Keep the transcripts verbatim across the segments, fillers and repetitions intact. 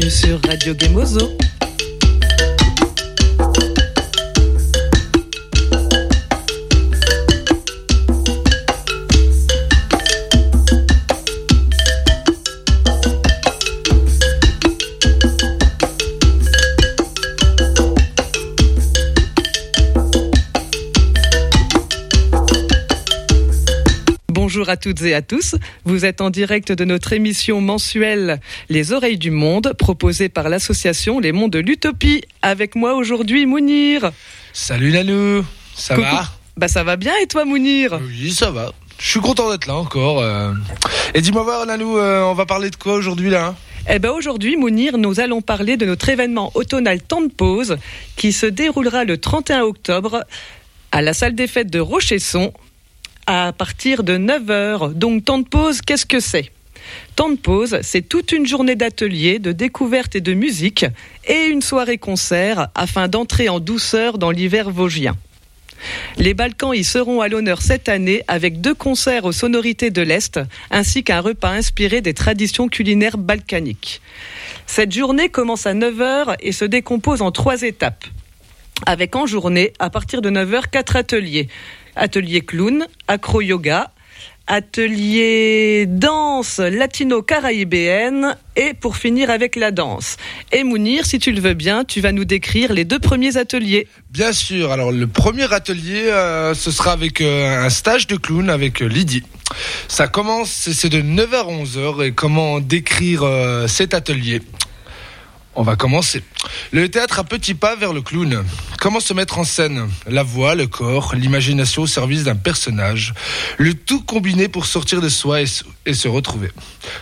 bienvenue sur Radio Gemozo. Bonjour à toutes et à tous, vous êtes en direct de notre émission mensuelle Les Oreilles du Monde, proposée par l'association Les Mondes de l'Utopie. Avec moi aujourd'hui Mounir. Salut Nanou, ça Coucou. va ? Bah ça va bien et toi Mounir ? Oui, ça va. Je suis content d'être là encore. Euh... Et dis-moi voir Nanou, euh, on va parler de quoi aujourd'hui là ? Eh ben aujourd'hui, Mounir, nous allons parler de notre événement automnal Temps de Pause qui se déroulera le trente et un octobre à la salle des fêtes de Rochesson à partir de neuf heures. Donc, Temps de Pause, qu'est-ce que c'est ? Temps de Pause, c'est toute une journée d'ateliers, de découverte et de musique et une soirée-concert afin d'entrer en douceur dans l'hiver vosgien. Les Balkans y seront à l'honneur cette année avec deux concerts aux sonorités de l'Est ainsi qu'un repas inspiré des traditions culinaires balkaniques. Cette journée commence à neuf heures et se décompose en trois étapes. Avec en journée, à partir de neuf heures, quatre ateliers. Atelier clown, acro-yoga, atelier danse latino-caraïbéenne et pour finir avec la danse. Et Mounir, si tu le veux bien, tu vas nous décrire les deux premiers ateliers. Bien sûr, alors le premier atelier, euh, ce sera avec euh, un stage de clown avec euh, Lydie. Ça commence, c'est de neuf heures à onze heures et comment décrire euh, cet atelier ? On va commencer. Le théâtre à petits pas vers le clown. Comment se mettre en scène ? La voix, le corps, l'imagination au service d'un personnage. Le tout combiné pour sortir de soi et se, et se retrouver. Comment ?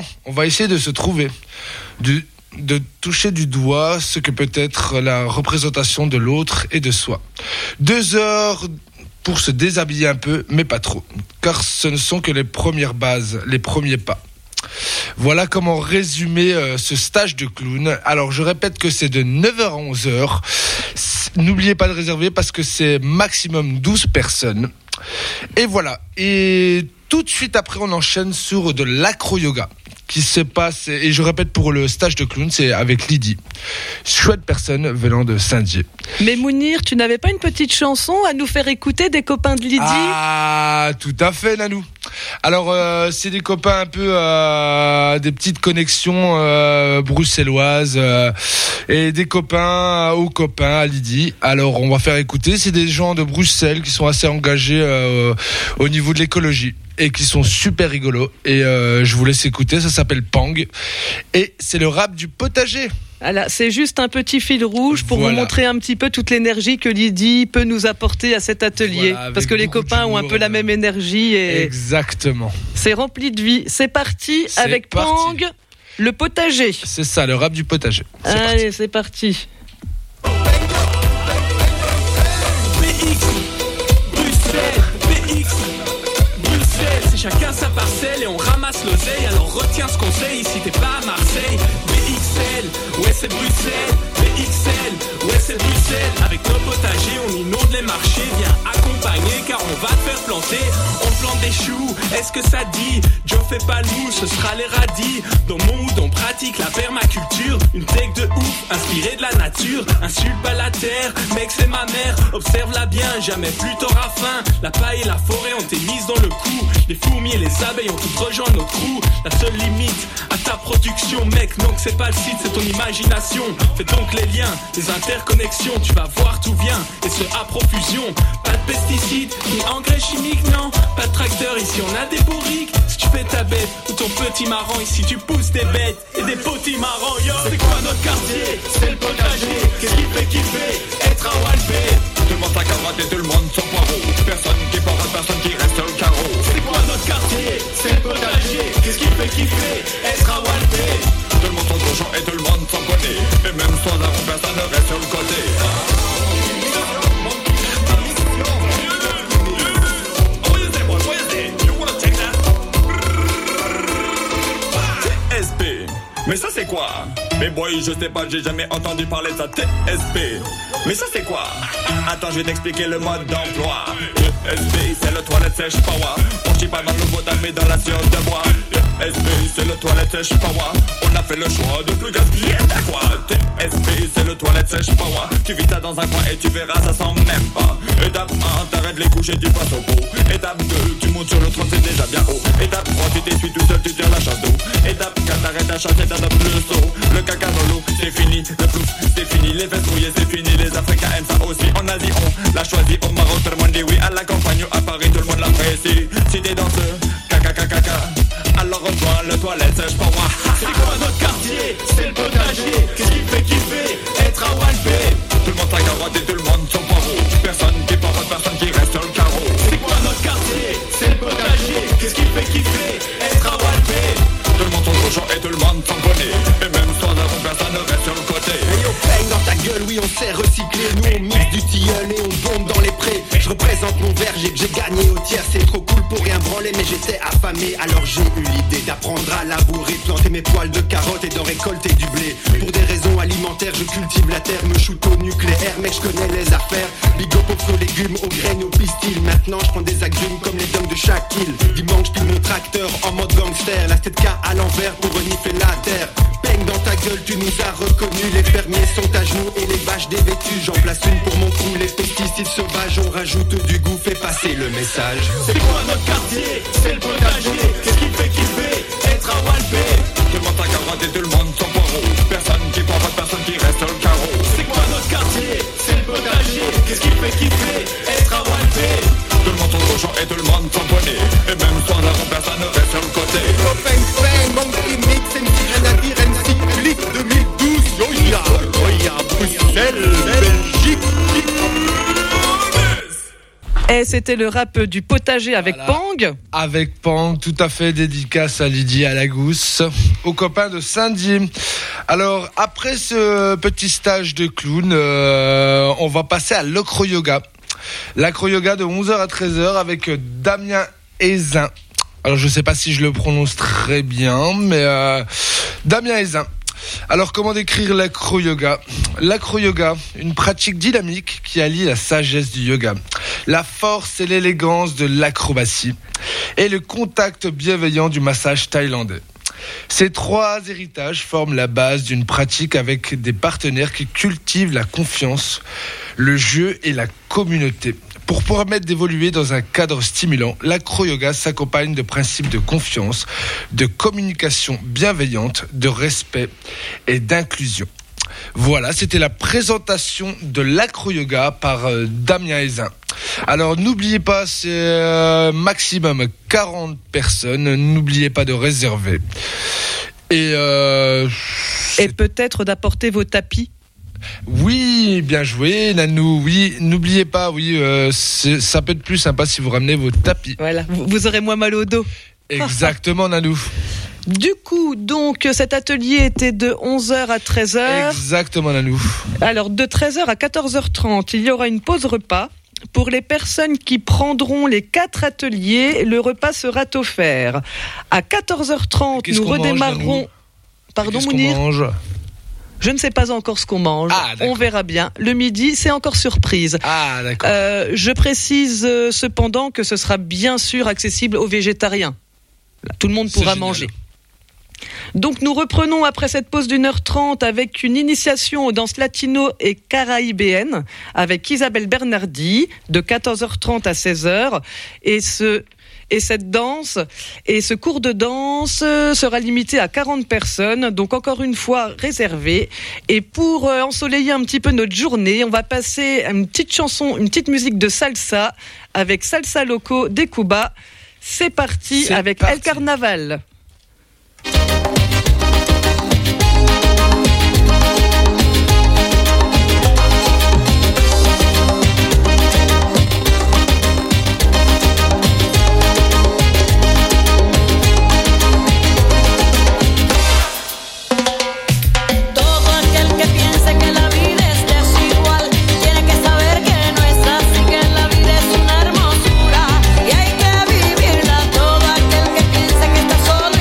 On va essayer de se trouver. Du, de toucher du doigt ce que peut être la représentation de l'autre et de soi. Deux heures pour se déshabiller un peu, mais pas trop. Car ce ne sont que les premières bases, les premiers pas. Voilà comment résumer euh, ce stage de clown. Alors je répète que c'est de neuf heures à onze heures. N'oubliez pas de réserver parce que c'est maximum douze personnes. Et voilà. Et tout de suite après on enchaîne sur de l'acro-yoga qui se passe, et je répète pour le stage de clown, c'est avec Lydie. Chouette personne venant de Saint-Dié. Mais Mounir, tu n'avais pas une petite chanson à nous faire écouter des copains de Lydie ? Ah, tout à fait Nanou. Alors euh, c'est des copains un peu euh, des petites connexions euh, bruxelloises euh, et des copains aux copains à Lydie. Alors on va faire écouter, c'est des gens de Bruxelles qui sont assez engagés euh, au niveau de l'écologie et qui sont super rigolos et euh, je vous laisse écouter, ça s'appelle Pang et c'est le rap du potager. Voilà, c'est juste un petit fil rouge pour voilà. vous montrer un petit peu toute l'énergie que Lydie peut nous apporter à cet atelier. Voilà, parce que les copains ont un peu la même énergie. Et exactement. C'est rempli de vie. C'est parti c'est avec parti. Pang, le potager. C'est ça, le rap du potager. C'est Allez, parti. c'est parti. Chacun sa parcelle et on ramasse l'oseille. Alors retiens ce conseil, ici t'es pas à Marseille. B X L, ouais c'est Bruxelles. B X L, ouais c'est Bruxelles. Avec nos potagers, on inonde les marchés. Viens accompagner car on va te faire planter. On plante des choux, est-ce que ça dit ? Joe fais pas le mou, ce sera les radis. Dans mon mood on pratique la permaculture. Une tech de ouf, inspirée de la nature. Insulte pas la terre, mec c'est ma mère. Observe-la bien, jamais plus t'auras faim. La paille et la forêt ont été mises dans le coup. Les fourmis et les abeilles ont toutes rejoint notre crew. La seule limite à ta production, mec, non que c'est pas le site, c'est ton imagination. Fais donc les liens, les interconnexions, tu vas voir tout vient, et ce à profusion. Pas de pesticides, ni engrais chimiques, non. Pas de tracteur, ici on a des bourriques. Si tu fais ta bête, ou ton petit marrant, ici tu pousses des bêtes, et des petits marrants, yo. C'est quoi notre quartier ? C'est le potager. Qu'est-ce qui fait kiffer ? Être à Walpé. Tout le monde sa carotte et tout le monde son poireau. Personne qui parle, personne qui reste au carreau. C'est quoi notre quartier ? C'est le potager. Qu'est-ce qui fait kiffer ? Être à Walpé. Tout le monde son cochon et tout le monde son poney. Et même sans arbre, personne ne reste sur le côté. T S P. Mais ça c'est quoi ? Mais boy, je sais pas, j'ai jamais entendu parler de ça. T S P. Mais ça c'est quoi? Attends, je vais t'expliquer le mode d'emploi. E S B, c'est le toilette sèche power. On chie pas dans le bois mais dans la sueur de bois. E S B, c'est le toilette sèche power. On a fait le choix de plus gaspiller ta quoi. T S B, c'est le toilette sèche power. Tu vis ça dans un coin et tu verras, ça sent même pas. Étape un, t'arrêtes les couches et tu passes au pot. Étape deux, tu montes sur le trône, c'est déjà bien haut. Étape trois, tu t'essuies tout seul, tu tires la chasse d'eau. Étape quatre, t'arrêtes à chasser, t'adoptes le saut. Le caca dans l'eau, c'est fini. Le plouf, c'est fini. Les fesses mouillées, c'est fini. Les Africains aiment ça aussi. En Asie, on l'a choisi. Au Maroc, tout le monde dit oui. À la campagne, à Paris, tout le monde l'apprécie. Si t'es dans ce caca caca caca, alors rejoins le toilette sèche pour moi. C'est quoi notre quartier? C'est le potager. Qu'est-ce qui fait kiffer? Être à Walpé. Tout le monde sa carotte et tout le monde son poireau. Personne qui parle, personne qui reste sur le carreau. C'est quoi notre quartier? C'est le potager. Qu'est-ce qui fait kiffer? Être à Walpé. Tout le monde son cochon et tout le monde son bonnet. Et même sans avant, personne ne reste sur le côté. Hey yo, bang dans ta gueule, oui on sait recycler. Nous on mixe du tilleul et on bombe dans les prés. Je représente mon verger que j'ai gagné au tiers. C'est trop cool pour rien branler mais j'étais affamé. Alors j'ai eu l'idée d'apprendre à labourer, planter mes poils de carottes et d'en récolter du blé. Pour des raisons alimentaires je cultive la terre, me shoot au nucléaire. Mec je connais les affaires. Big up aux légumes, aux graines, aux pistils. Maintenant je prends des agrumes comme les dunks de chaque île. Dimanche pile mon tracteur en mode gangster. La tête K à l'envers pour renifler la terre. Peigne dans ta gueule, tu nous as reconnus. Les fermiers sont à genoux et les vaches dévêtues. J'en place une pour mon crew. Les pesticides sauvages, on rajoute du goût. Fais passer le message. C'est quoi notre quartier? C'est le potager. Qu'est-ce qui fait kiffer? Être à Walpé. Tout le monde sa carotte et tout le monde son poireau. Personne qui parle, personne qui reste sur le carreau. C'est quoi notre quartier? C'est le potager. Qu'est-ce qui fait kiffer? Être à Walpé. Tout le monde son cochon et tout le monde son bonnet. Et même sans avant, personne ne reste sur le côté. Bang bang, Monkey Mix, M C Grenadier, M C Click deux mille douze. Yo ya, yo ya, Bruxelles, Belgique. Et c'était le rap du potager avec Voilà. Pang. Avec Pang, tout à fait, dédicace à Lydie à la Gousse, aux copains de Saint-Dié. Alors, après ce petit stage de clown, euh, on va passer à l'acro-yoga. L'acro-yoga de onze heures à treize heures avec Damien Ezin. Alors, je ne sais pas si je le prononce très bien, mais euh, Damien Ezin. Alors, comment décrire l'acro-yoga? L'acro-yoga, une pratique dynamique qui allie la sagesse du yoga, la force et l'élégance de l'acrobatie et le contact bienveillant du massage thaïlandais. Ces trois héritages forment la base d'une pratique avec des partenaires qui cultivent la confiance, le jeu et la communauté. Pour permettre d'évoluer dans un cadre stimulant, l'acro-yoga s'accompagne de principes de confiance, de communication bienveillante, de respect et d'inclusion. Voilà, c'était la présentation de l'acro-yoga par euh, Damien Ezin. Alors n'oubliez pas, c'est euh, maximum quarante personnes, n'oubliez pas de réserver. Et, euh, Et peut-être d'apporter vos tapis. Oui, bien joué, Nanou. Oui, n'oubliez pas, oui, euh, c'est, ça peut être plus sympa si vous ramenez vos tapis. Voilà, vous, vous aurez moins mal au dos. Exactement, Nanou. Du coup, donc, cet atelier était de onze heures à treize heures. Exactement, Nanou. Alors, de treize heures à quatorze heures trente, il y aura une pause repas. Pour les personnes qui prendront les quatre ateliers, le repas sera offert. À quatorze heures trente, Qu'est-ce nous qu'on mange, redémarrerons... Nanou Pardon, Qu'est-ce Mounir ? qu'on mange? Je ne sais pas encore ce qu'on mange. Ah, d'accord. On verra bien. Le midi, c'est encore surprise. Ah, d'accord. Euh, je précise euh, cependant que ce sera bien sûr accessible aux végétariens. Tout le monde C'est pourra génial. manger. Donc nous reprenons après cette pause d'une heure trente avec une initiation aux danses latino et caraïbéennes avec Isabelle Bernardi de quatorze heures trente à seize heures. Et ce... Et cette danse et ce cours de danse sera limité à quarante personnes, donc encore une fois réservé. Et pour euh, ensoleiller un petit peu notre journée, on va passer une petite chanson, une petite musique de salsa avec Salsa Loco de Cuba. C'est parti C'est avec parti. El Carnaval. Solo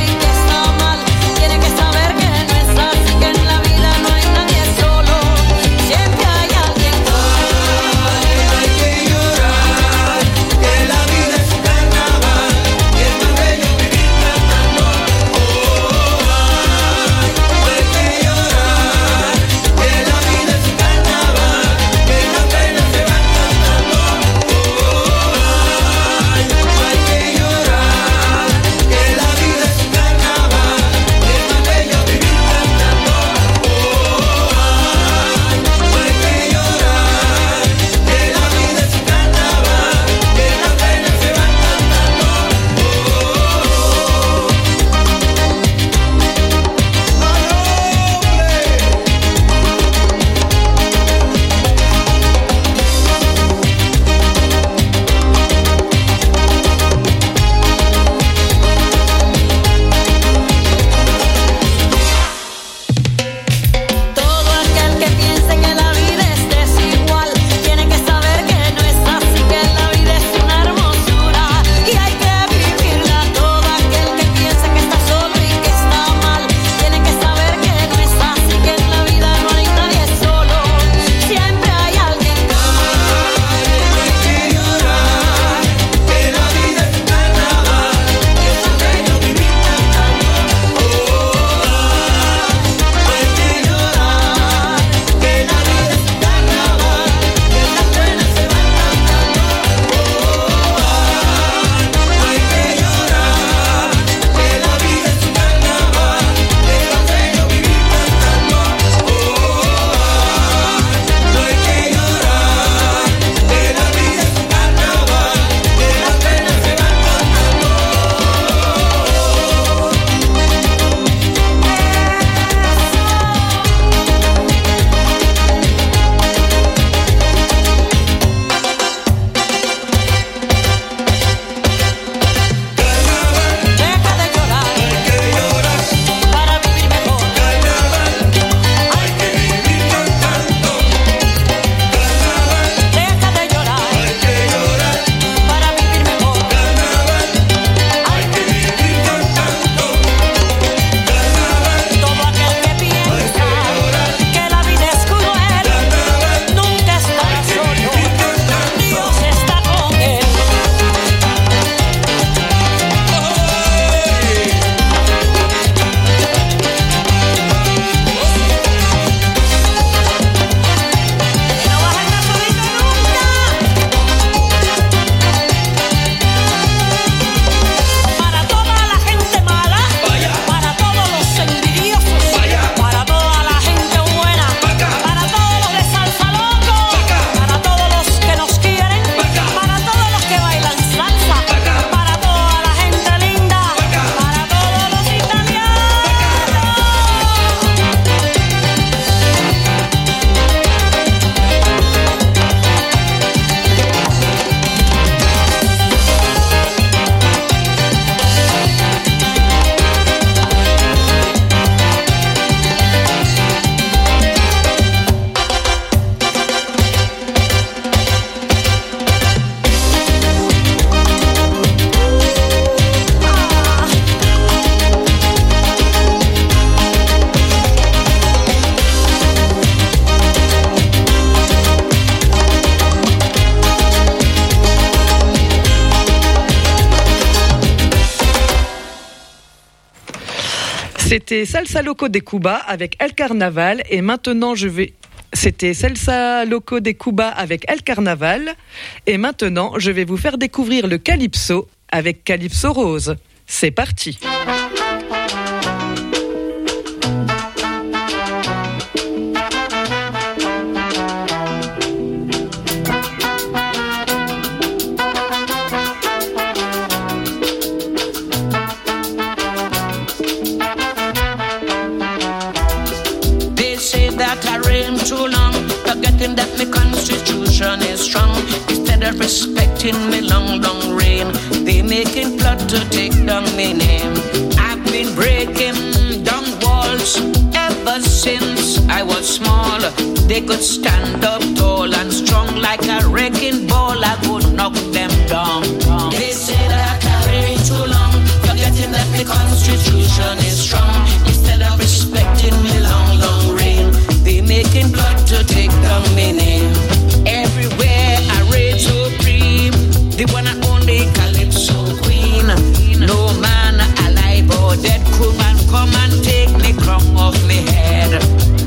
C'était Salsa Loco de Cuba avec El Carnaval et maintenant je vais... C'était Salsa Loco de Cuba avec El Carnaval et maintenant je vais vous faire découvrir le Calypso avec Calypso Rose. C'est parti. Too long, forgetting that my constitution is strong. Instead of respecting me long, long reign, they making plot to take down my name. I've been breaking down walls ever since I was small. They could stand up tall and strong like a wrecking ball. I would knock them down. They say that I reign too long, forgetting that the constitution is strong. Instead of respecting me long, long reign, they making blood to take down my name. Everywhere I reign supreme, the one and only Calypso queen. No man alive or dead could man come and take the crown off my head.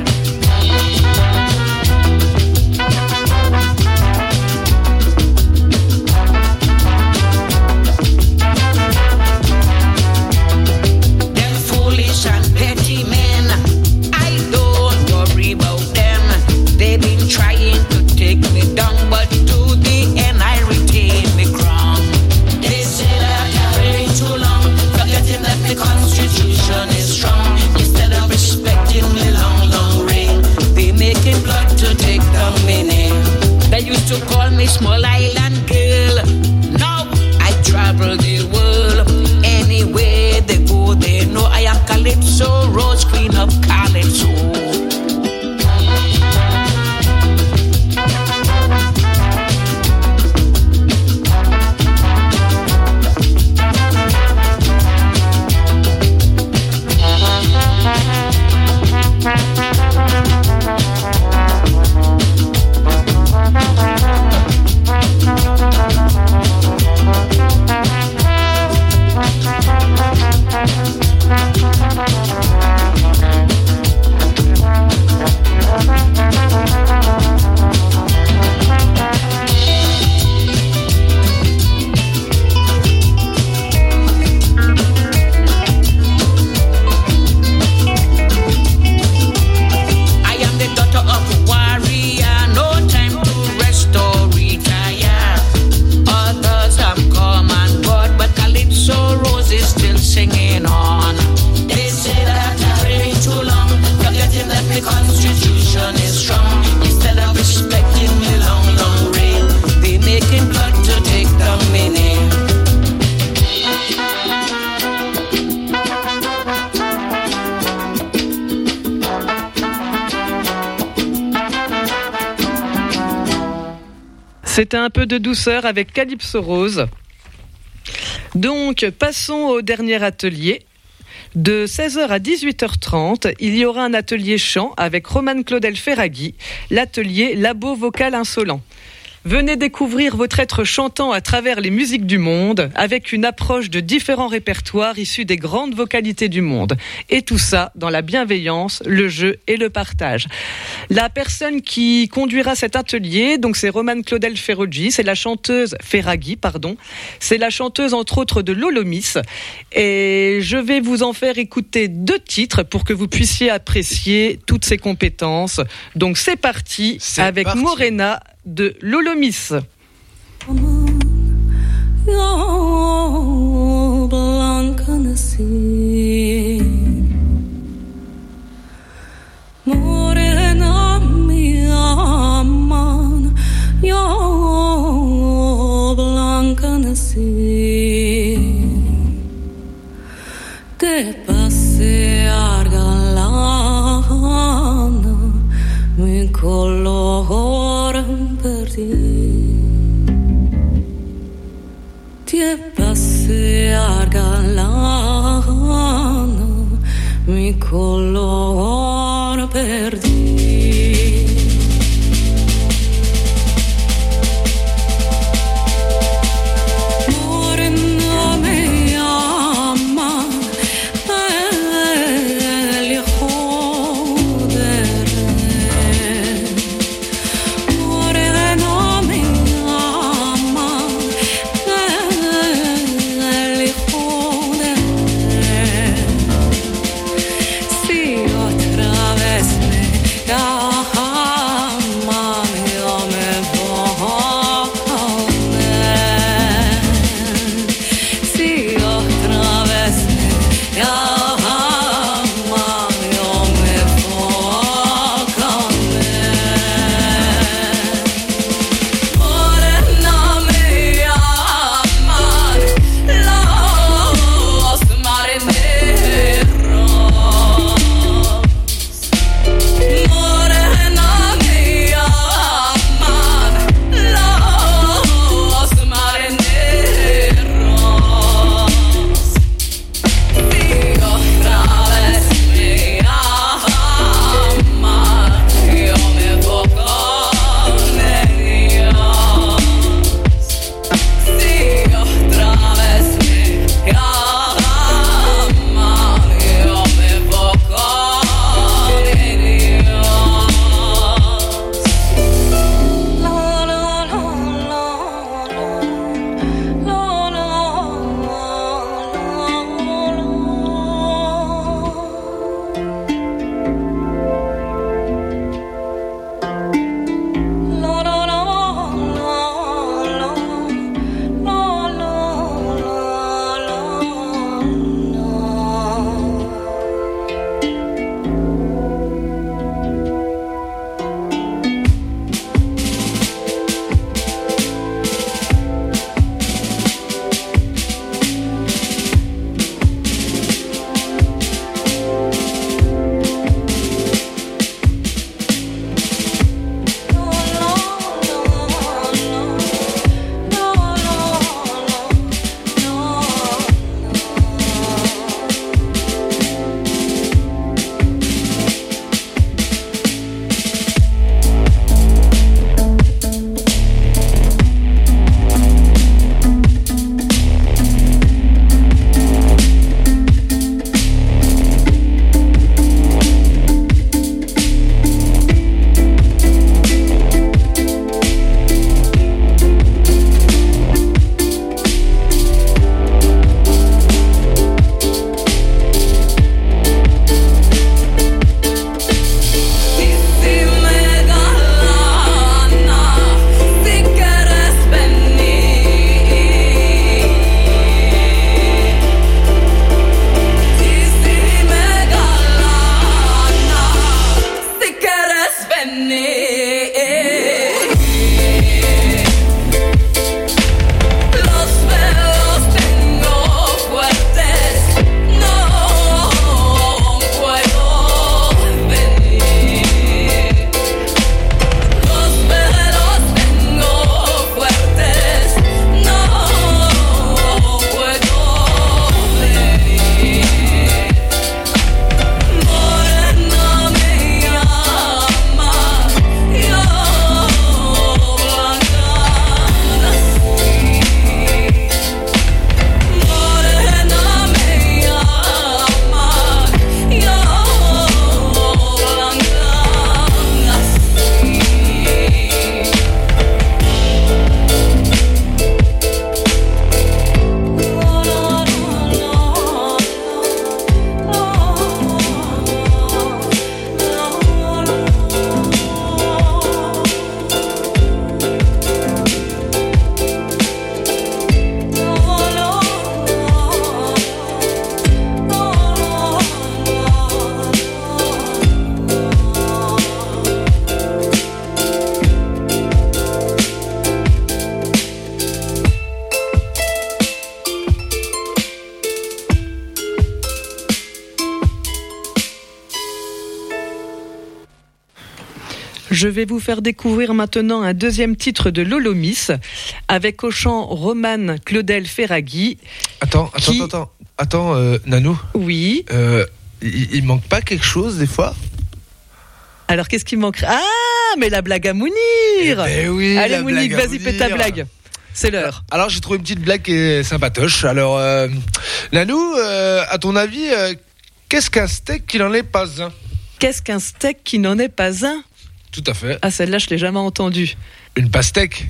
Them foolish and petty men, I don't worry about them. They've been trying to take me down, but to the end I retain my crown. They say that I reign too long, forgetting that the constitution is strong. Instead of respecting me long, long reign, they making blood to take down my name. They used to call me small island girl. Now I travel the world. Anywhere they go, they know I am Calypso Rose, queen of Calypso. C'était un peu de douceur avec Calypso Rose. Donc, passons au dernier atelier. De seize heures à dix-huit heures trente, il y aura un atelier chant avec Romane Claudel Ferraghi, l'atelier Labo Vocal Insolent. Venez découvrir votre être chantant à travers les musiques du monde, avec une approche de différents répertoires issus des grandes vocalités du monde. Et tout ça dans la bienveillance, le jeu et le partage. La personne qui conduira cet atelier, donc c'est Romane Claudel Ferraghi, c'est la chanteuse Ferraghi, pardon. C'est la chanteuse entre autres de Lolomis. Et je vais vous en faire écouter deux titres pour que vous puissiez apprécier toutes ses compétences. Donc c'est parti c'est avec parti. Morena de Lolomis. Morena mi aman, yo blanca nací, te pasear galana, mi color perdí, te pasear galana, mi color perdí. Morena me llama, eh, Je vais vous faire découvrir maintenant un deuxième titre de Lolomis, avec au chant Romane Claudel Ferraghi. Attends, attends, qui... attends, attends, euh, Nanou. Oui. Euh, il, il manque pas quelque chose des fois? Alors qu'est-ce qui manquerait? Ah, mais la blague à Mounir. Eh ben oui, allez la Mounir, blague à vas-y, fais ta Mounir. blague. C'est l'heure. Alors j'ai trouvé une petite blague qui est sympatoche. Alors, euh, Nanou, euh, à ton avis, euh, qu'est-ce qu'un steak qui n'en est pas un? Qu'est-ce qu'un steak qui n'en est pas un? Tout à fait. Ah, celle-là, je l'ai jamais entendue. Une pastèque.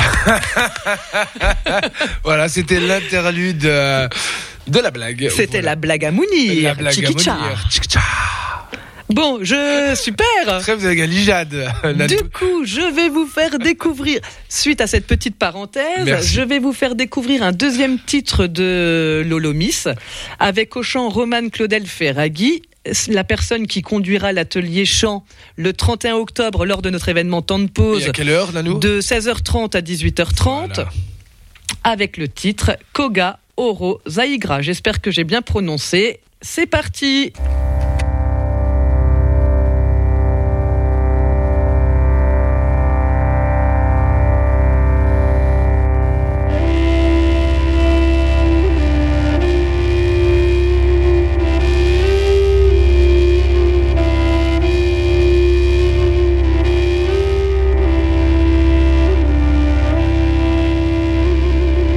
Voilà, c'était l'interlude euh, de la blague. C'était Voilà. la blague à Mounir. La blague à Tchiki-tcha. Mounir. Tchiki-tcha. Bon, je... Super. Trêve de galijade. Nanou. Du coup, je vais vous faire découvrir, suite à cette petite parenthèse, Merci. je vais vous faire découvrir un deuxième titre de Lolomis, avec au chant Romane Claudel Ferraghi, la personne qui conduira l'atelier chant le trente et un octobre lors de notre événement Temps de Et pause à quelle heure, Nanou? de seize heures trente à dix-huit heures trente, Voilà. avec le titre Koga Oro Zaigra. J'espère que j'ai bien prononcé. C'est parti.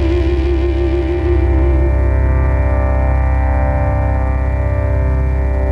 Koga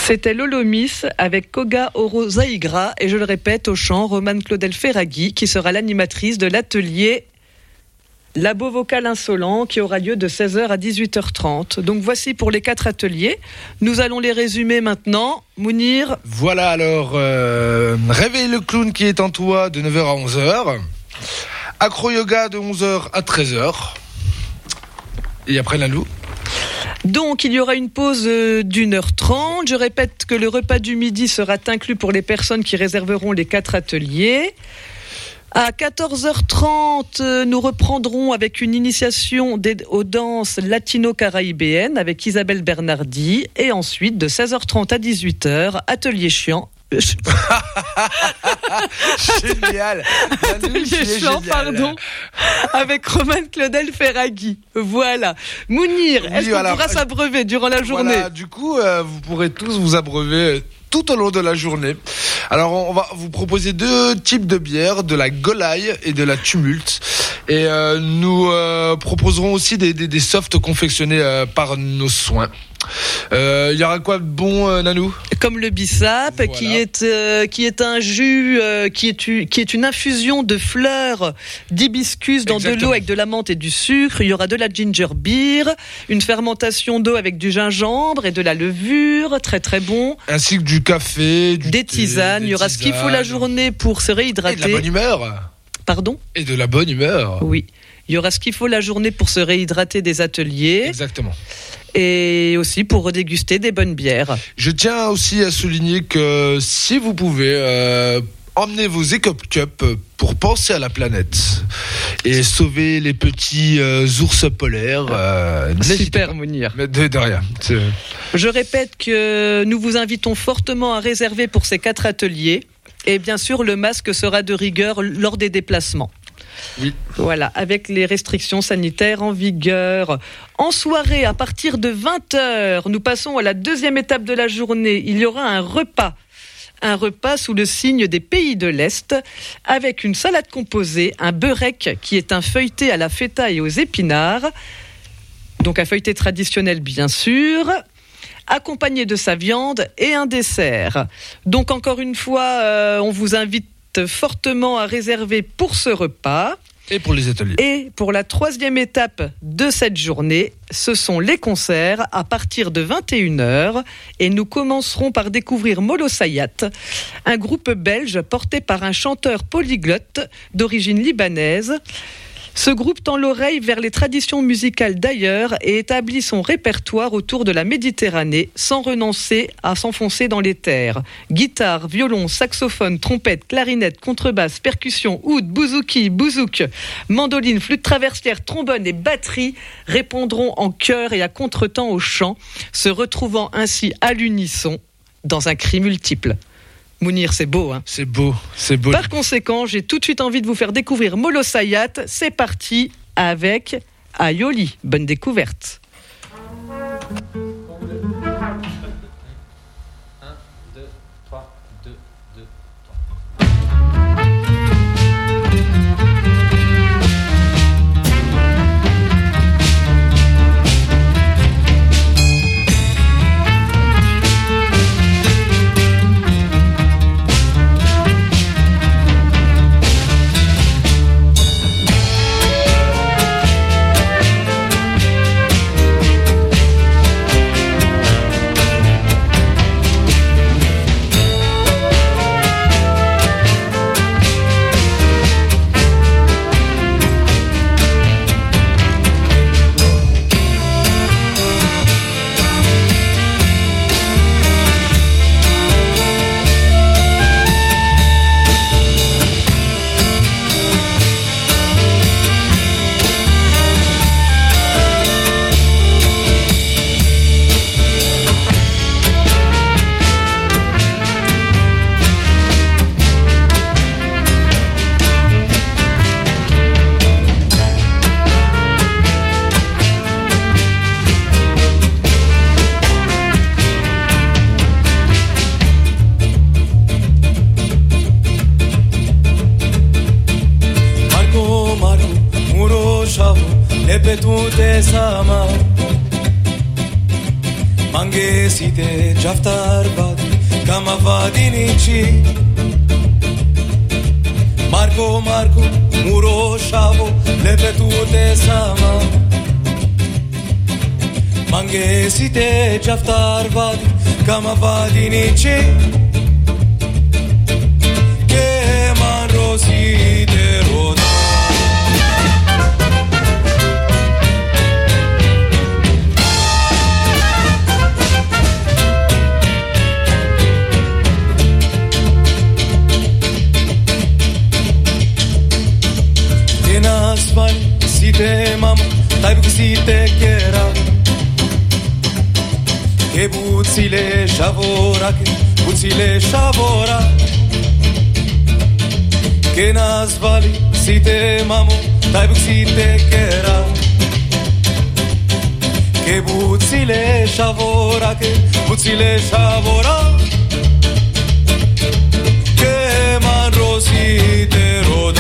C'était Lolomis avec Koga Oro Zaigra et je le répète au chant Romane Claudel Ferraghi qui sera l'animatrice de l'atelier Labo Vocal Insolent qui aura lieu de seize heures à dix-huit heures trente. Donc voici pour les quatre ateliers. Nous allons les résumer maintenant. Mounir. Voilà alors, euh, Réveille le clown qui est en toi de neuf heures à onze heures. Acro Yoga de onze heures à treize heures. Et après Lalou. Donc, il y aura une pause d'une heure trente. Je répète que le repas du midi sera inclus pour les personnes qui réserveront les quatre ateliers. À quatorze heures trente, nous reprendrons avec une initiation aux danses latino-caraïbéennes avec Isabelle Bernardi. Et ensuite, de seize heures trente à dix-huit heures, atelier chiant. Génial. Atelier chant, pardon, avec Romane Claudel Ferraghi. Voilà. Mounir, oui, est-ce qu'on voilà. pourra s'abreuver durant la journée? Voilà, du coup, euh, vous pourrez tous vous abreuver tout au long de la journée. Alors, on va vous proposer deux types de bières, de la Golaille et de la Tumulte. Et euh, nous euh, proposerons aussi des, des, des softs confectionnés euh, par nos soins. Il euh, y aura quoi de bon, euh, Nanou? Comme le bissap, voilà. qui est euh, qui est un jus, euh, qui est une, qui est une infusion de fleurs d'hibiscus dans Exactement. de l'eau avec de la menthe et du sucre. Il y aura de la ginger beer, une fermentation d'eau avec du gingembre et de la levure, très très bon. Ainsi que du café, du des thé, tisanes. Des Il y aura tisanes. ce qu'il faut la journée pour se réhydrater. Et de la bonne humeur. Pardon? Et de la bonne humeur. Oui. Il y aura ce qu'il faut la journée pour se réhydrater des ateliers. Exactement. Et aussi pour redéguster des bonnes bières. Je tiens aussi à souligner que si vous pouvez, euh, emmenez vos Ecop Cup pour penser à la planète et sauver les petits euh, ours polaires. Euh, Super, Mounir. De, de rien. C'est... Je répète que nous vous invitons fortement à réserver pour ces quatre ateliers. Et bien sûr, le masque sera de rigueur lors des déplacements. Oui. Voilà, avec les restrictions sanitaires en vigueur. En soirée, à partir de vingt heures, nous passons à la deuxième étape de la journée. Il y aura un repas. Un repas sous le signe des pays de l'Est, avec une salade composée, un beurek qui est un feuilleté à la feta et aux épinards. Donc un feuilleté traditionnel, bien sûr, accompagné de sa viande et un dessert. Donc encore une fois, euh, on vous invite fortement à réserver pour ce repas. Et pour les ateliers. Et pour la troisième étape de cette journée, ce sont les concerts à partir de vingt et une heures. Et nous commencerons par découvrir Molo Sayat, un groupe belge porté par un chanteur polyglotte d'origine libanaise. Ce groupe tend l'oreille vers les traditions musicales d'ailleurs et établit son répertoire autour de la Méditerranée sans renoncer à s'enfoncer dans les terres. Guitare, violon, saxophone, trompette, clarinette, contrebasse, percussion, oud, bouzouki, bouzouk, mandoline, flûte traversière, trombone et batterie répondront en chœur et à contretemps au chant, se retrouvant ainsi à l'unisson dans un cri multiple. Mounir, c'est beau, hein. C'est beau, c'est beau. Par conséquent, j'ai tout de suite envie de vous faire découvrir Molo Sayat. C'est parti avec Ayoli. Bonne découverte. Mangesite Jaftar Vadi Kamavadinici Marco Marco Muro Shavo Lepetute Sama Mangesite Jaftar Vadi Kamavadinici Che Manrosite Roda Site mam, tai bucite kera Che buzzile shavora, che buzzile shavora Che nasvali site mam, tai bucite kera Che buzzile shavora, che buzzile shavora Che manrosite roda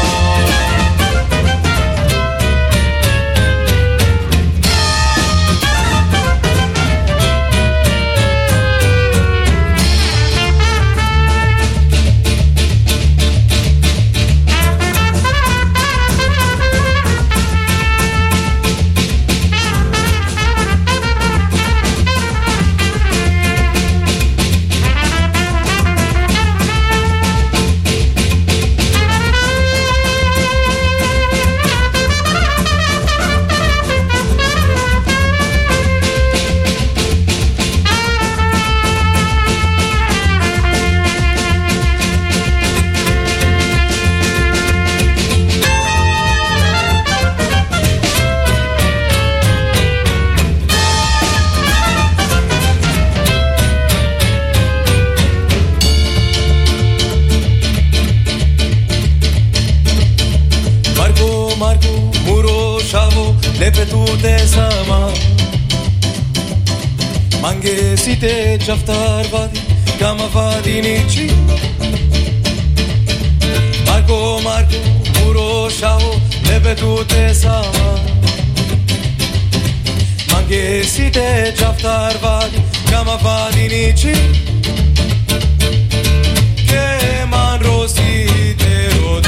Mangesite Jaftar Vadi Kamavadinici Marco Marco Muro Shavo Lepetute Sama Mangesite Jaftar Vadi Kamavadinici Che manrosite roda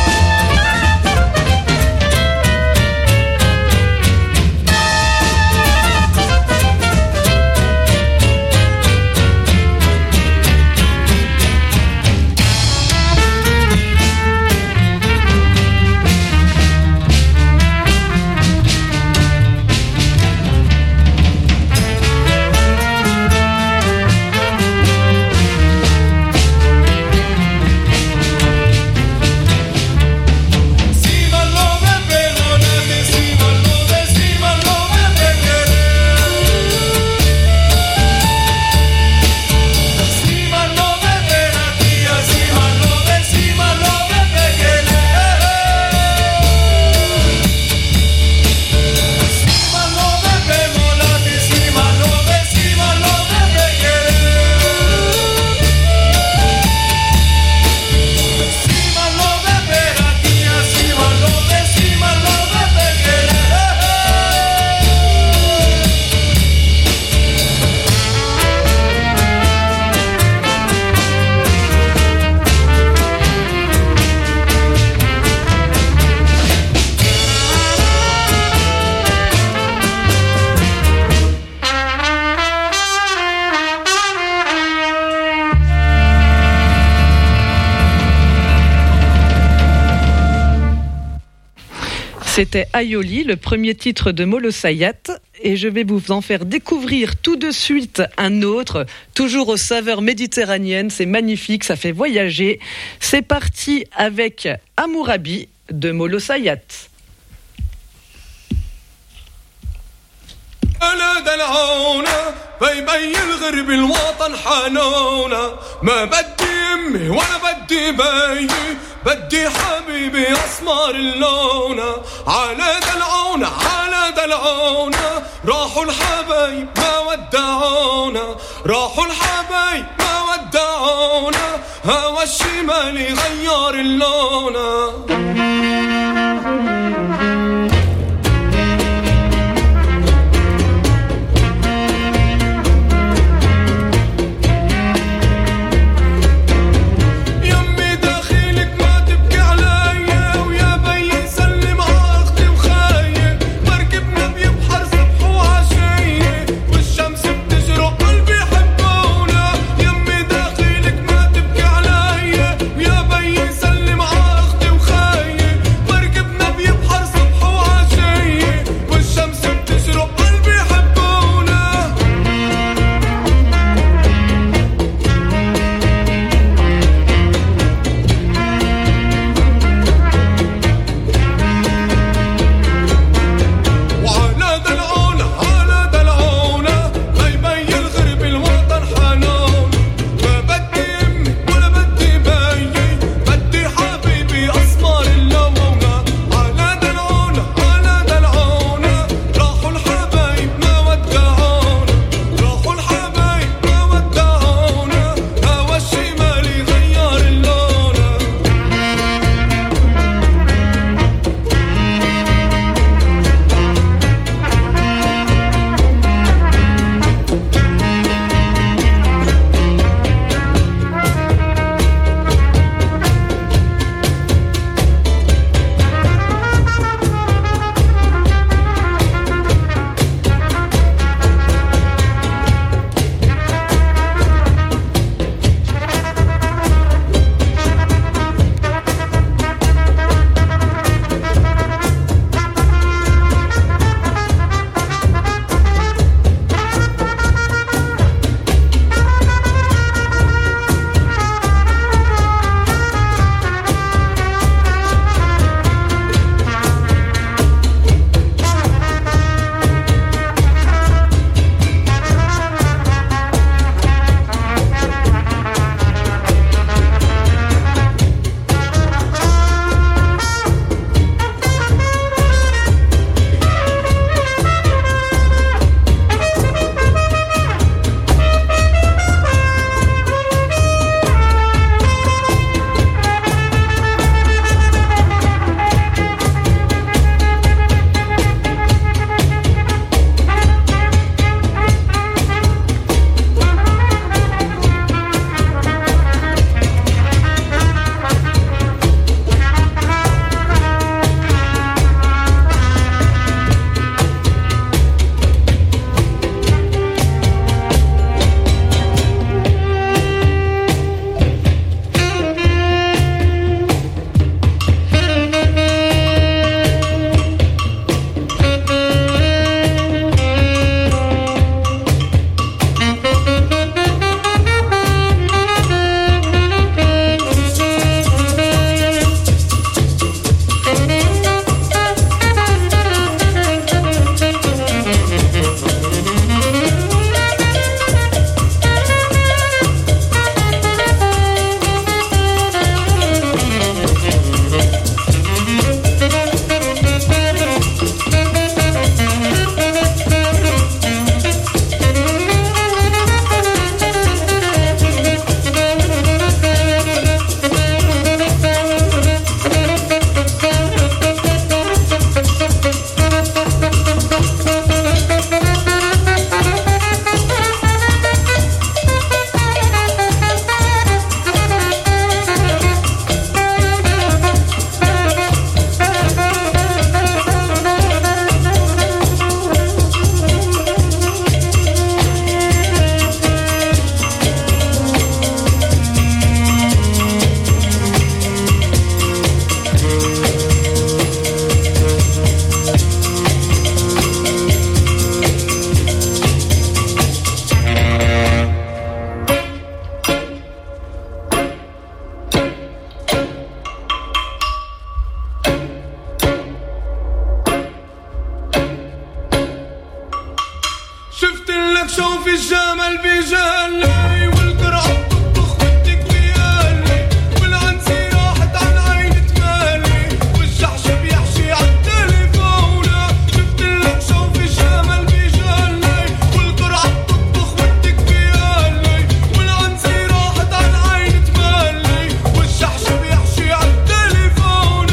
C'était Ayoli, le premier titre de Molo Sayat, et je vais vous en faire découvrir tout de suite un autre, toujours aux saveurs méditerranéennes, c'est magnifique, ça fait voyager. C'est parti avec Amourabi de Molo Sayat. أنا دلعونا بيبي الغرب الوطن حنونا ما بدي أمي ولا بدي بيي بدي حبيبي أسمر اللونة على دلعونا على دلعونا راحوا الحبايب ما ودعونا راحوا الحبايب ما ودعونا هوا الشمال يغير اللونة شوف الجمل بجلي والقرعة بتطبخ ودك بيالي والعنزي راحت عن عين تمالي والجحش بيحشي عالتليفون شفتلك شوف الجمل بجلي والقرعة بتطبخ ودك بيالي والعنزي راحت عن عين تمالي والجحش بيحشي عالتليفون.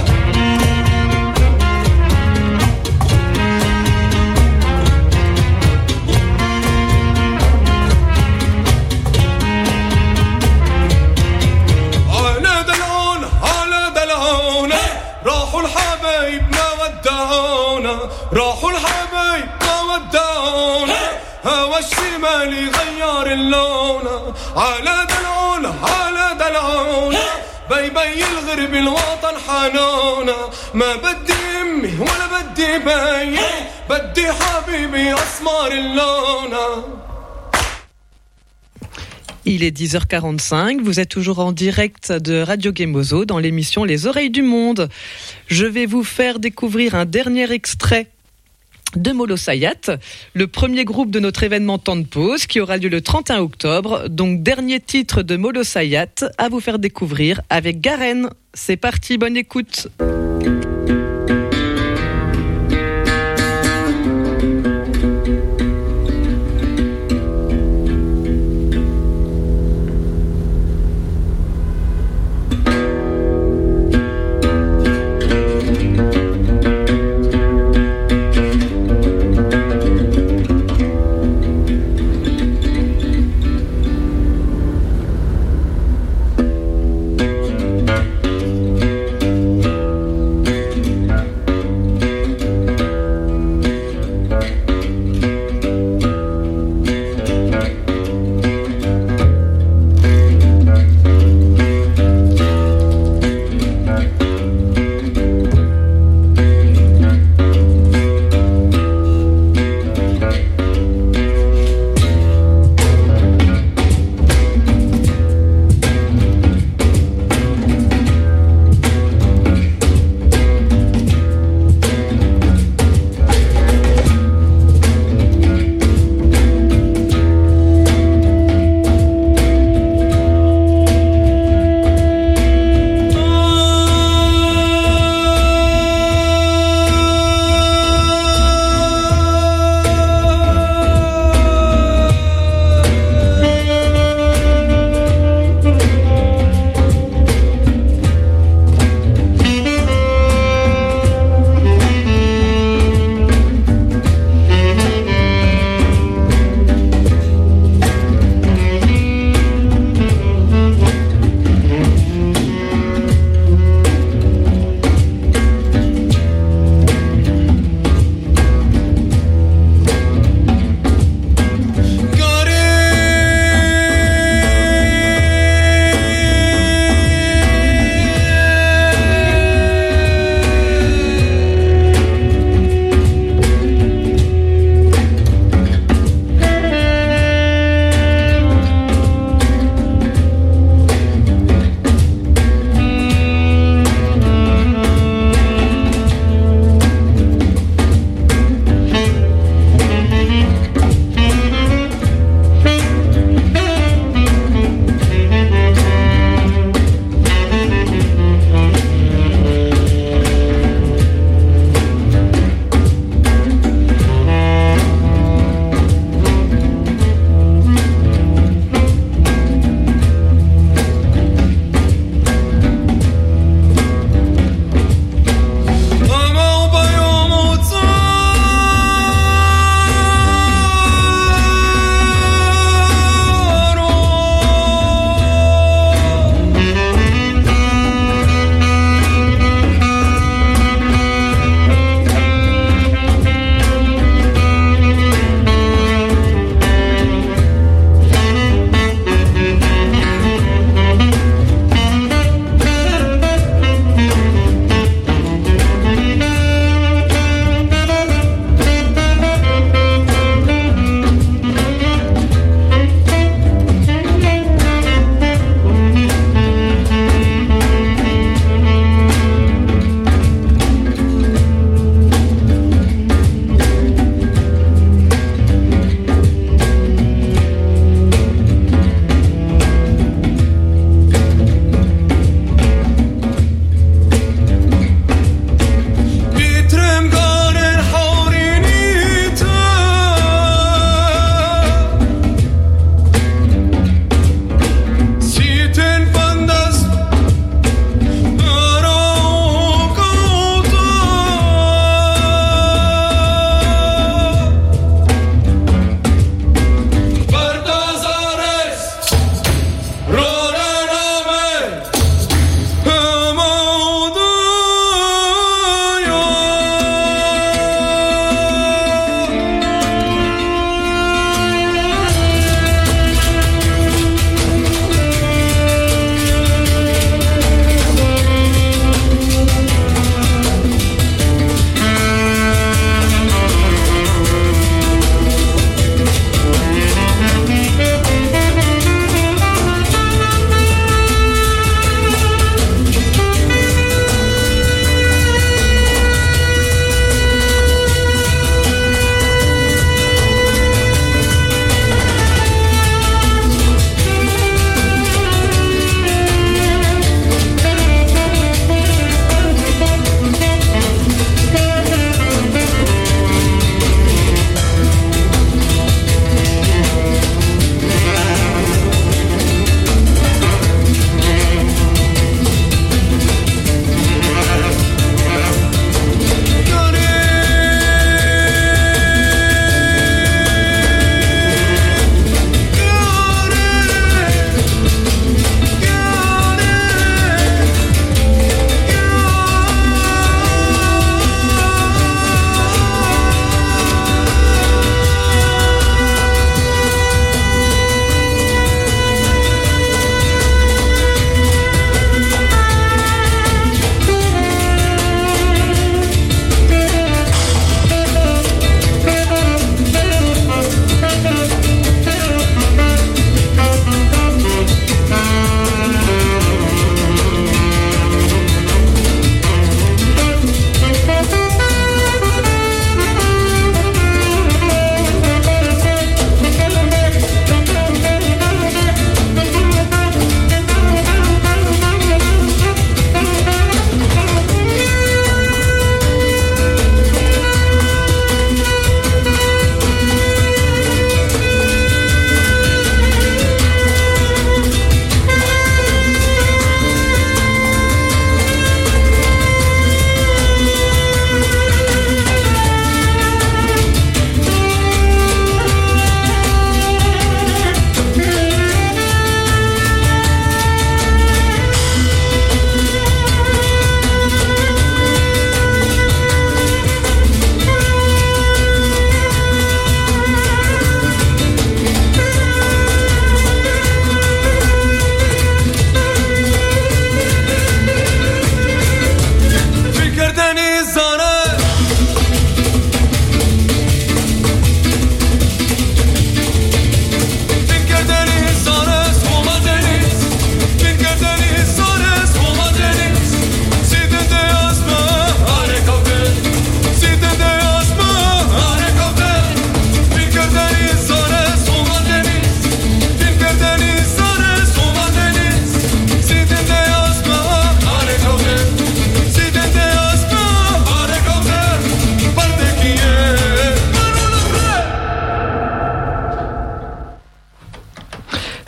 راحوا الحبايب ما ودعونا راحوا الحبايب ما ودعونا هوا الشمالي غير اللون على دلعونا على دلعونا بي بي الغرب الوطن حنونا ما بدي امي ولا بدي بي بدي حبيبي اسمر اللون. Il est dix heures quarante-cinq, vous êtes toujours en direct de Radio Gemozo dans l'émission Les Oreilles du Monde. Je vais vous faire découvrir un dernier extrait de Molo Sayat, le premier groupe de notre événement Temps de Pause qui aura lieu le trente et un octobre. Donc dernier titre de Molo Sayat à vous faire découvrir avec Garen. C'est parti, bonne écoute.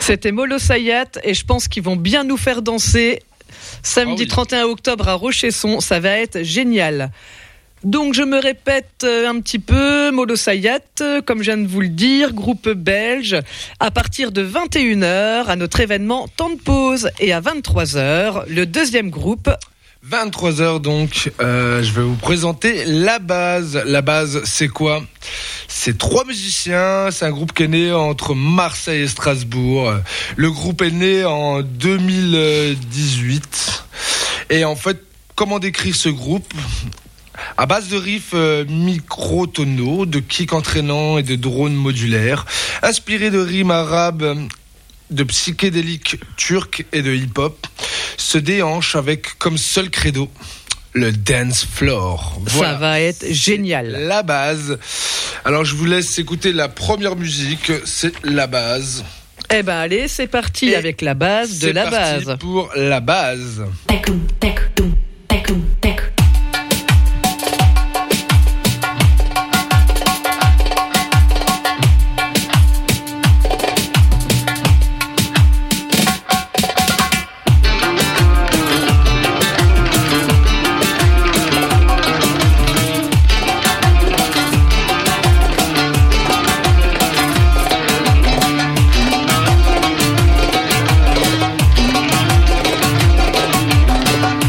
C'était Molo Sayat et je pense qu'ils vont bien nous faire danser samedi Ah oui. trente et un octobre à Rochesson. Ça va être génial. Donc je me répète un petit peu, Molo Sayat, comme je viens de vous le dire, groupe belge, à partir de vingt et une heures à notre événement Temps de pause et à vingt-trois heures, le deuxième groupe. vingt-trois heures donc, euh, je vais vous présenter La Base. La Base, c'est quoi ? C'est trois musiciens, c'est un groupe qui est né entre Marseille et Strasbourg. Le groupe est né en deux mille dix-huit. Et en fait, comment décrire ce groupe ? À base de riffs euh, micro-tonaux, de kicks entraînants et de drones modulaires, inspirés de rimes arabes, de psychédéliques turcs et de hip-hop, se déhanche avec comme seul credo le dance floor. Voilà. Ça va être génial. La Base. Alors je vous laisse écouter la première musique, c'est La Base. Eh ben allez, c'est parti Et avec La Base de c'est La parti Base. pour La Base. Thank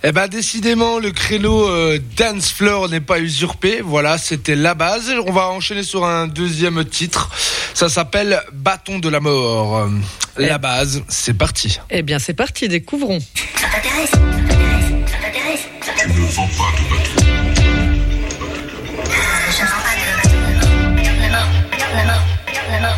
Eh ben décidément le créneau euh, dance floor n'est pas usurpé. Voilà, c'était la base. On va enchaîner sur un deuxième titre. Ça s'appelle Bâton de la mort. La base, c'est parti. Eh bien c'est parti, découvrons. Ça t'intéresse, ça t'intéresse, ça t'intéresse. Tu ne vends pas de bâton. Je ne vends pas de bâton. La mort, la mort, la mort.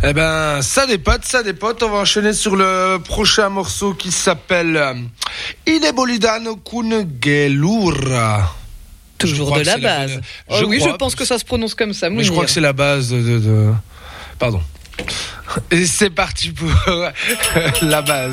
Eh ben, ça dépote, ça dépote. On va enchaîner sur le prochain morceau qui s'appelle Il Bolidano kun Gelura. Toujours de la base. Le... Oh, je oui, crois, je pense que ça se prononce comme ça. Mais je crois que c'est la base de, de, de... Pardon. Et c'est parti pour la base.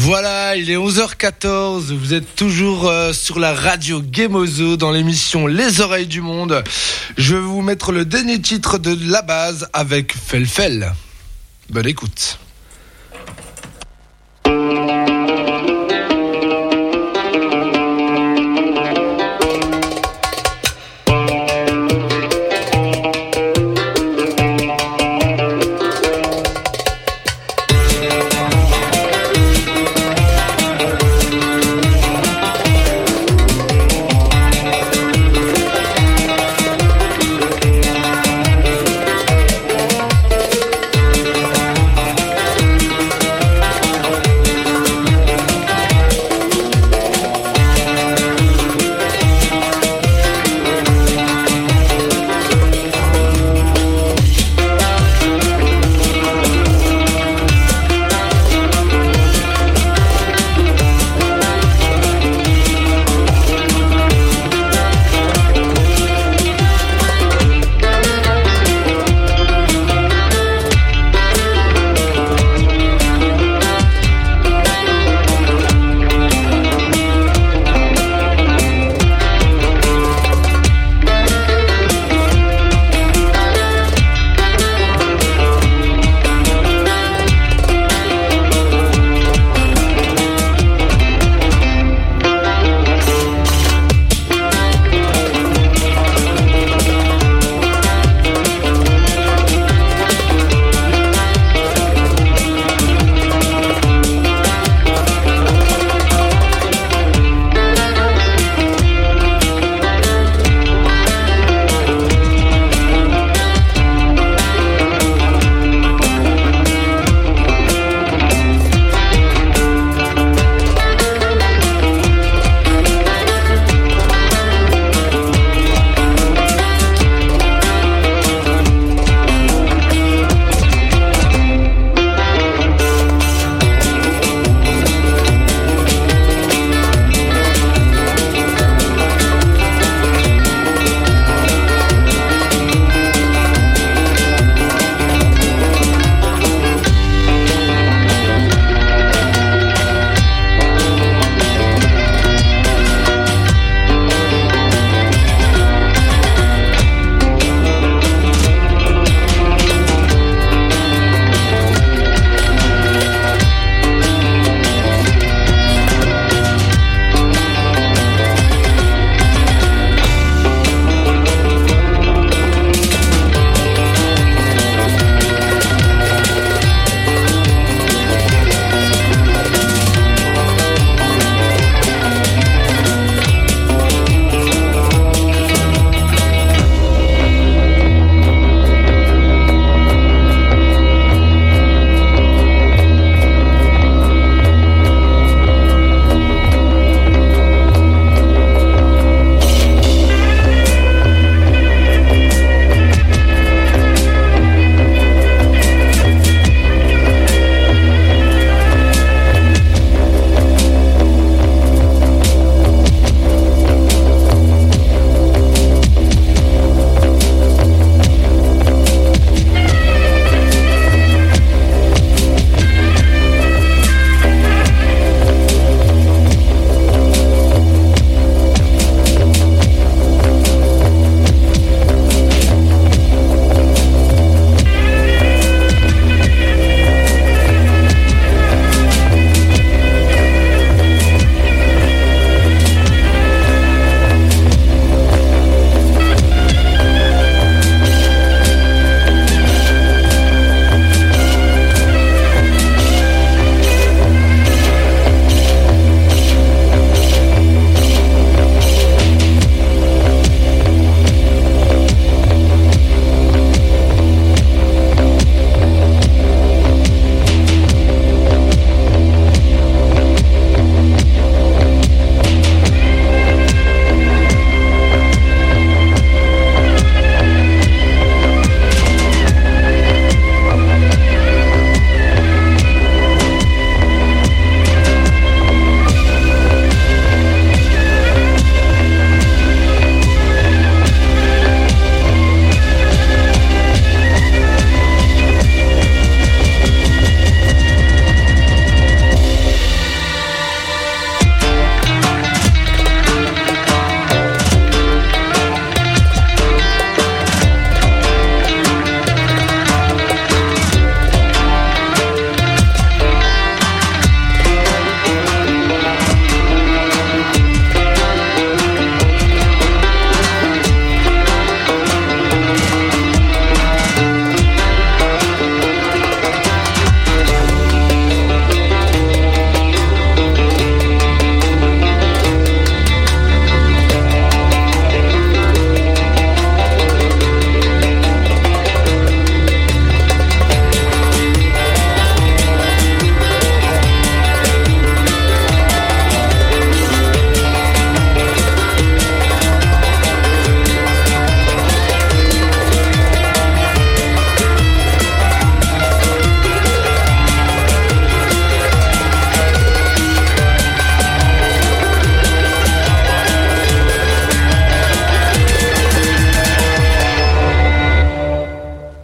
Voilà, il est onze heures quatorze, vous êtes toujours euh, sur la radio Gemozo dans l'émission Les Oreilles du Monde. Je vais vous mettre le dernier titre de la base avec Felfel. Bonne écoute. We'll be right back.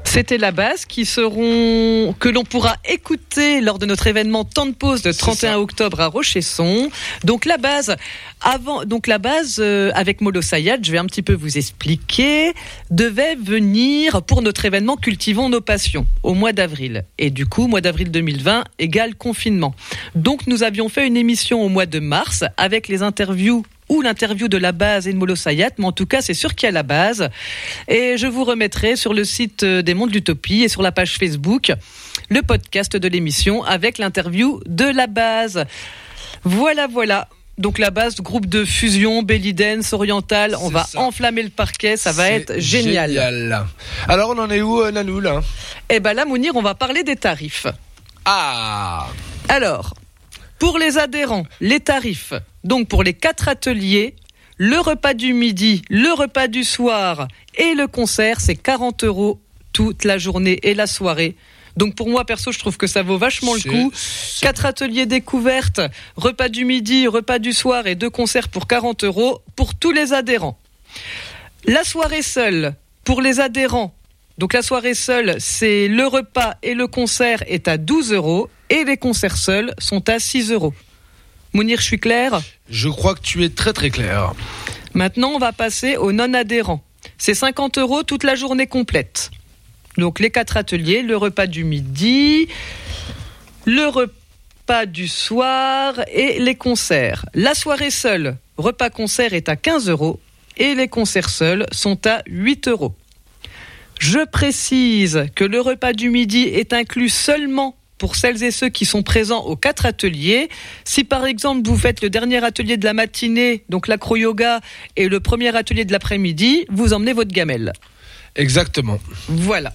C'était la base qui seront, que l'on pourra écouter lors de notre événement Temps de pause de trente et un octobre à Rochesson. Donc la base, avant, donc la base euh, avec Molo Sayad, je vais un petit peu vous expliquer, devait venir pour notre événement Cultivons nos passions au mois d'avril. Et du coup, mois d'avril deux mille vingt égale confinement. Donc nous avions fait une émission au mois de mars avec les interviews ou l'interview de la base et de Molo Sayad, mais en tout cas, c'est sûr qu'il y a la base. Et je vous remettrai sur le site des Mondes de l'Utopie et sur la page Facebook le podcast de l'émission avec l'interview de la base. Voilà, voilà. Donc la base, groupe de fusion, belly dance, oriental, on C'est va ça. enflammer le parquet, ça va C'est être génial. génial. Alors, on en est où, euh, Nanou, là? Eh ben là, Mounir, on va parler des tarifs. Ah! Alors, pour les adhérents, les tarifs. Donc pour les quatre ateliers, le repas du midi, le repas du soir et le concert, c'est quarante euros toute la journée et la soirée. Donc pour moi, perso, je trouve que ça vaut vachement le C'est- coup. c'est- Quatre ateliers découvertes, repas du midi, repas du soir et deux concerts pour quarante euros pour tous les adhérents. La soirée seule, pour les adhérents, donc la soirée seule, c'est le repas et le concert est à douze euros et les concerts seuls sont à six euros. Mounir, je suis clair ? Je crois que tu es très très clair. Maintenant, on va passer aux non-adhérents. C'est cinquante euros toute la journée complète. Donc les quatre ateliers, le repas du midi, le repas du soir et les concerts. La soirée seule, repas-concert est à quinze euros et les concerts seuls sont à huit euros. Je précise que le repas du midi est inclus seulement pour celles et ceux qui sont présents aux quatre ateliers. Si par exemple vous faites le dernier atelier de la matinée, donc l'acro-yoga, et le premier atelier de l'après-midi, vous emmenez votre gamelle. Exactement. Voilà.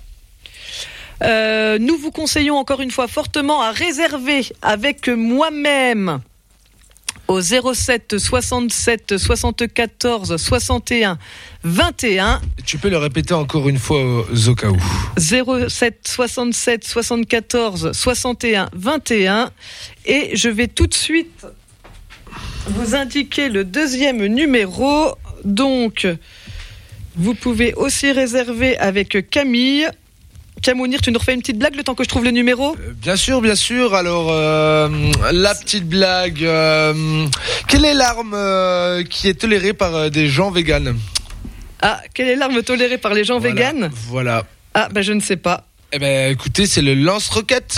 Euh, nous vous conseillons encore une fois fortement à réserver avec moi-même au zéro sept soixante-sept soixante-quatorze soixante et un vingt et un. Tu peux le répéter encore une fois au cas où. zéro sept soixante-sept soixante-quatorze soixante et un vingt et un. Et je vais tout de suite vous indiquer le deuxième numéro. Donc, vous pouvez aussi réserver avec Camille. Mounir, tu nous refais une petite blague le temps que je trouve le numéro ? Euh, Bien sûr, bien sûr. Alors, euh, la petite blague. Euh, quelle est l'arme euh, qui est tolérée par euh, des gens véganes ? Ah, quelle est l'arme tolérée par les gens Voilà, véganes ? Voilà. Ah, ben je ne sais pas. Eh ben, écoutez, c'est le lance-roquette.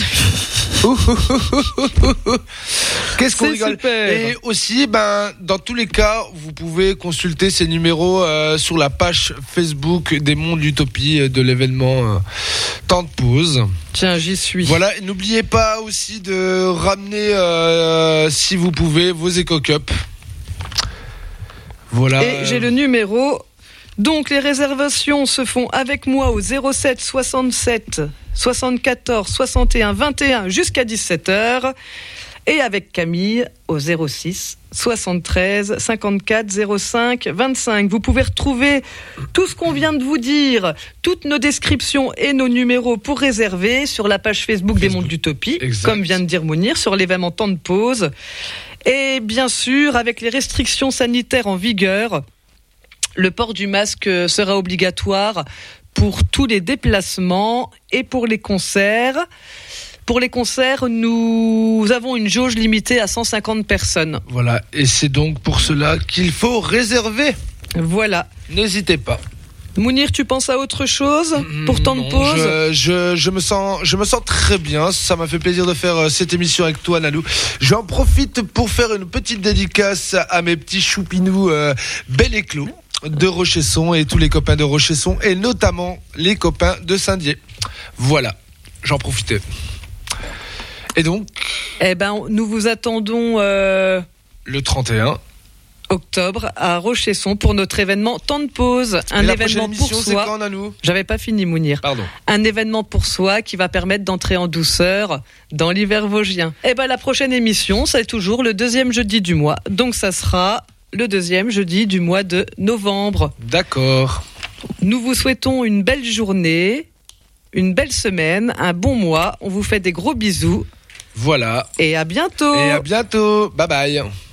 Qu'est-ce qu'on C'est rigole. super. Et aussi, ben, dans tous les cas, vous pouvez consulter ces numéros euh, sur la page Facebook des Mondes d'Utopie euh, de l'événement euh, Temps de pause. Tiens, j'y suis. Voilà, et n'oubliez pas aussi de ramener, euh, si vous pouvez, vos éco-cups. Voilà. Et j'ai le numéro. Donc les réservations se font avec moi au zéro sept soixante-sept soixante-quatorze soixante et un vingt et un jusqu'à dix-sept heures et avec Camille au zéro six soixante-treize cinquante-quatre zéro cinq vingt-cinq. Vous pouvez retrouver tout ce qu'on vient de vous dire, toutes nos descriptions et nos numéros pour réserver sur la page Facebook, Facebook. des Mondes d'Utopie, Exact. comme vient de dire Mounir, sur l'événement Temps de pause. Et bien sûr, avec les restrictions sanitaires en vigueur, le port du masque sera obligatoire pour tous les déplacements et pour les concerts. Pour les concerts, nous avons une jauge limitée à cent cinquante personnes. Voilà, et c'est donc pour cela qu'il faut réserver. Voilà. N'hésitez pas. Mounir, tu penses à autre chose pour temps de Non, pause ? je, je, je, me sens, je me sens très bien. Ça m'a fait plaisir de faire euh, cette émission avec toi, Nanou. J'en profite pour faire une petite dédicace à mes petits choupinous euh, Bel Éclos de Rochesson et tous les copains de Rochesson et notamment les copains de Saint-Dié. Voilà, j'en profitais. Et donc, Eh ben, nous vous attendons euh, le trente et un octobre à Rochesson pour notre événement Temps de pause. Un et la événement prochaine pour émission, c'est soi. quand, Nanou ? J'avais pas fini, Mounir. Pardon. Un événement pour soi qui va permettre d'entrer en douceur dans l'hiver vosgien. Et ben la prochaine émission, c'est toujours le deuxième jeudi du mois. Donc ça sera le deuxième jeudi du mois de novembre. D'accord. Nous vous souhaitons une belle journée, une belle semaine, un bon mois. On vous fait des gros bisous. Voilà. Et à bientôt. Et à bientôt. Bye bye.